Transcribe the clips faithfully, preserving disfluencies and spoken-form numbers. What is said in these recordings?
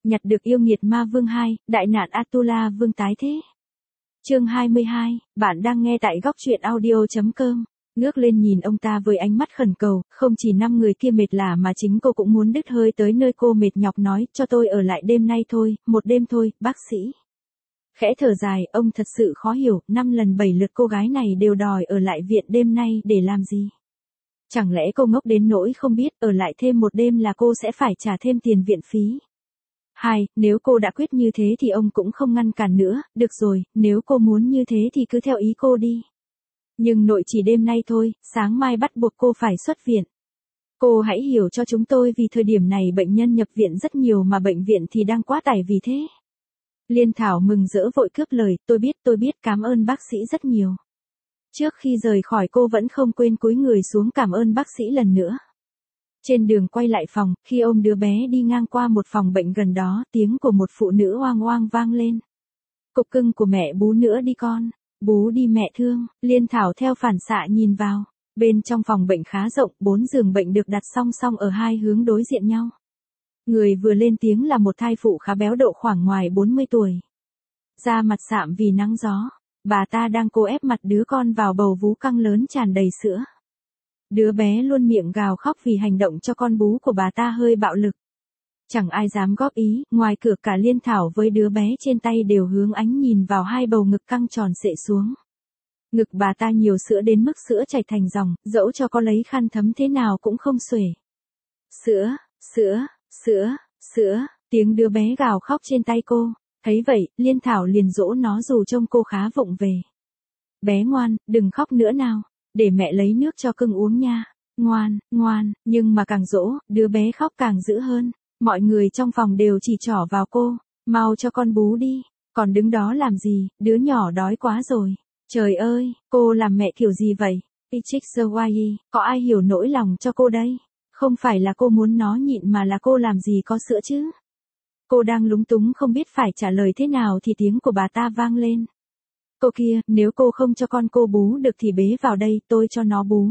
Nhặt được yêu nghiệt ma vương hai, đại nạn Atula vương tái thế. Chương hai mươi hai, bạn đang nghe tại góc truyện audio.com. Ngước lên nhìn ông ta với ánh mắt khẩn cầu, không chỉ năm người kia mệt lả mà chính cô cũng muốn đứt hơi tới nơi cô mệt nhọc nói, cho tôi ở lại đêm nay thôi, một đêm thôi, bác sĩ. Khẽ thở dài, ông thật sự khó hiểu, năm lần bảy lượt cô gái này đều đòi ở lại viện đêm nay để làm gì? Chẳng lẽ cô ngốc đến nỗi không biết ở lại thêm một đêm là cô sẽ phải trả thêm tiền viện phí? Hai, nếu cô đã quyết như thế thì ông cũng không ngăn cản nữa, được rồi, nếu cô muốn như thế thì cứ theo ý cô đi. Nhưng nội chỉ đêm nay thôi, sáng mai bắt buộc cô phải xuất viện. Cô hãy hiểu cho chúng tôi vì thời điểm này bệnh nhân nhập viện rất nhiều mà bệnh viện thì đang quá tải vì thế. Liên Thảo mừng rỡ vội cướp lời, tôi biết tôi biết cảm ơn bác sĩ rất nhiều. Trước khi rời khỏi cô vẫn không quên cúi người xuống cảm ơn bác sĩ lần nữa. Trên đường quay lại phòng, khi ôm đứa bé đi ngang qua một phòng bệnh gần đó, tiếng của một phụ nữ oang oang vang lên. Cục cưng của mẹ bú nữa đi con, bú đi mẹ thương. Liên Thảo theo phản xạ nhìn vào. Bên trong phòng bệnh khá rộng, bốn giường bệnh được đặt song song ở hai hướng đối diện nhau. Người vừa lên tiếng là một thai phụ khá béo độ khoảng ngoài bốn mươi tuổi. Da mặt sạm vì nắng gió, bà ta đang cố ép mặt đứa con vào bầu vú căng lớn tràn đầy sữa. Đứa bé luôn miệng gào khóc vì hành động cho con bú của bà ta hơi bạo lực. Chẳng ai dám góp ý, ngoài cửa cả Liên Thảo với đứa bé trên tay đều hướng ánh nhìn vào hai bầu ngực căng tròn xệ xuống. Ngực bà ta nhiều sữa đến mức sữa chảy thành dòng, dẫu cho có lấy khăn thấm thế nào cũng không xuể. Sữa, sữa, sữa, sữa, tiếng đứa bé gào khóc trên tay cô. Thấy vậy, Liên Thảo liền dỗ nó dù trông cô khá vụng về. Bé ngoan, đừng khóc nữa nào, để mẹ lấy nước cho cưng uống nha. Ngoan, ngoan, nhưng mà càng dỗ, đứa bé khóc càng dữ hơn. Mọi người trong phòng đều chỉ trỏ vào cô, mau cho con bú đi, còn đứng đó làm gì, đứa nhỏ đói quá rồi. Trời ơi, cô làm mẹ kiểu gì vậy? Ichixawai, có ai hiểu nỗi lòng cho cô đây? Không phải là cô muốn nó nhịn mà là cô làm gì có sữa chứ? Cô đang lúng túng không biết phải trả lời thế nào thì tiếng của bà ta vang lên. Cô kia, nếu cô không cho con cô bú được thì bế vào đây, tôi cho nó bú.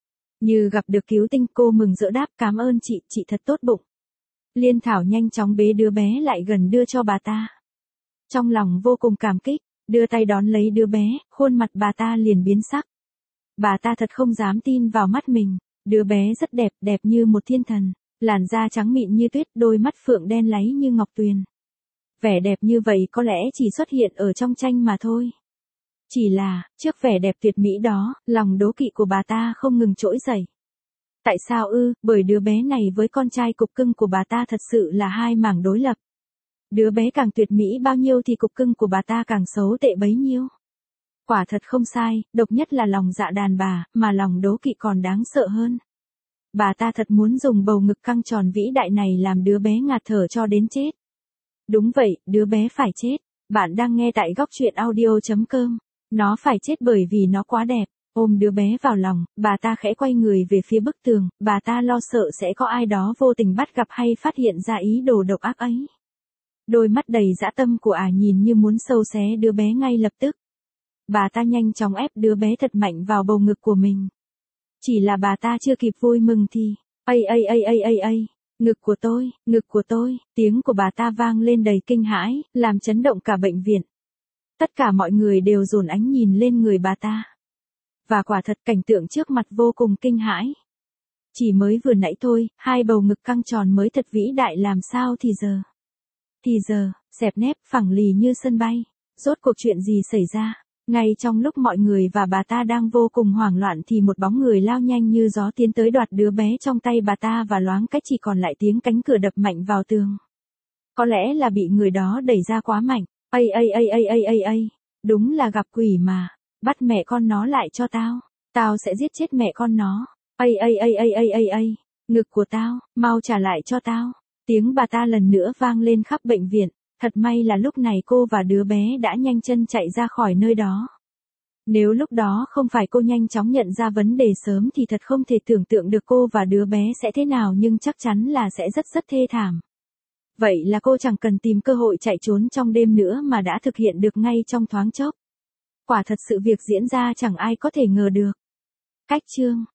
Như gặp được cứu tinh, cô mừng rỡ đáp cảm ơn chị, chị thật tốt bụng. Liên Thảo nhanh chóng bế đứa bé lại gần đưa cho bà ta. Trong lòng vô cùng cảm kích, đưa tay đón lấy đứa bé, khuôn mặt bà ta liền biến sắc. Bà ta thật không dám tin vào mắt mình, đứa bé rất đẹp, đẹp như một thiên thần, làn da trắng mịn như tuyết, đôi mắt phượng đen láy như ngọc tuyền. Vẻ đẹp như vậy có lẽ chỉ xuất hiện ở trong tranh mà thôi. Chỉ là, trước vẻ đẹp tuyệt mỹ đó, lòng đố kỵ của bà ta không ngừng trỗi dậy. Tại sao ư, bởi đứa bé này với con trai cục cưng của bà ta thật sự là hai mảng đối lập. Đứa bé càng tuyệt mỹ bao nhiêu thì cục cưng của bà ta càng xấu tệ bấy nhiêu. Quả thật không sai, độc nhất là lòng dạ đàn bà, mà lòng đố kỵ còn đáng sợ hơn. Bà ta thật muốn dùng bầu ngực căng tròn vĩ đại này làm đứa bé ngạt thở cho đến chết. Đúng vậy, đứa bé phải chết. Bạn đang nghe tại góc truyện audio.com. Nó phải chết bởi vì nó quá đẹp. Ôm đứa bé vào lòng, bà ta khẽ quay người về phía bức tường, bà ta lo sợ sẽ có ai đó vô tình bắt gặp hay phát hiện ra ý đồ độc ác ấy. Đôi mắt đầy dã tâm của ả nhìn như muốn sâu xé đứa bé ngay lập tức. Bà ta nhanh chóng ép đứa bé thật mạnh vào bầu ngực của mình. Chỉ là bà ta chưa kịp vui mừng thì, ây ây ây ây ây ây, ngực của tôi, ngực của tôi, tiếng của bà ta vang lên đầy kinh hãi, làm chấn động cả bệnh viện. Tất cả mọi người đều dồn ánh nhìn lên người bà ta. Và quả thật cảnh tượng trước mặt vô cùng kinh hãi. Chỉ mới vừa nãy thôi, hai bầu ngực căng tròn mới thật vĩ đại làm sao thì giờ. Thì giờ, xẹp nép phẳng lì như sân bay. Rốt cuộc chuyện gì xảy ra? Ngay trong lúc mọi người và bà ta đang vô cùng hoảng loạn thì một bóng người lao nhanh như gió tiến tới đoạt đứa bé trong tay bà ta và loáng cách chỉ còn lại tiếng cánh cửa đập mạnh vào tường. Có lẽ là bị người đó đẩy ra quá mạnh. Ây ây ây ây ây ây ây, đúng là gặp quỷ mà. Bắt mẹ con nó lại cho tao, tao sẽ giết chết mẹ con nó. Ây ây ây ây ây ây ây, ngực của tao, mau trả lại cho tao. Tiếng bà ta lần nữa vang lên khắp bệnh viện, thật may là lúc này cô và đứa bé đã nhanh chân chạy ra khỏi nơi đó. Nếu lúc đó không phải cô nhanh chóng nhận ra vấn đề sớm thì thật không thể tưởng tượng được cô và đứa bé sẽ thế nào nhưng chắc chắn là sẽ rất rất thê thảm. Vậy là cô chẳng cần tìm cơ hội chạy trốn trong đêm nữa mà đã thực hiện được ngay trong thoáng chốc. Quả thật sự việc diễn ra chẳng ai có thể ngờ được. Cách chương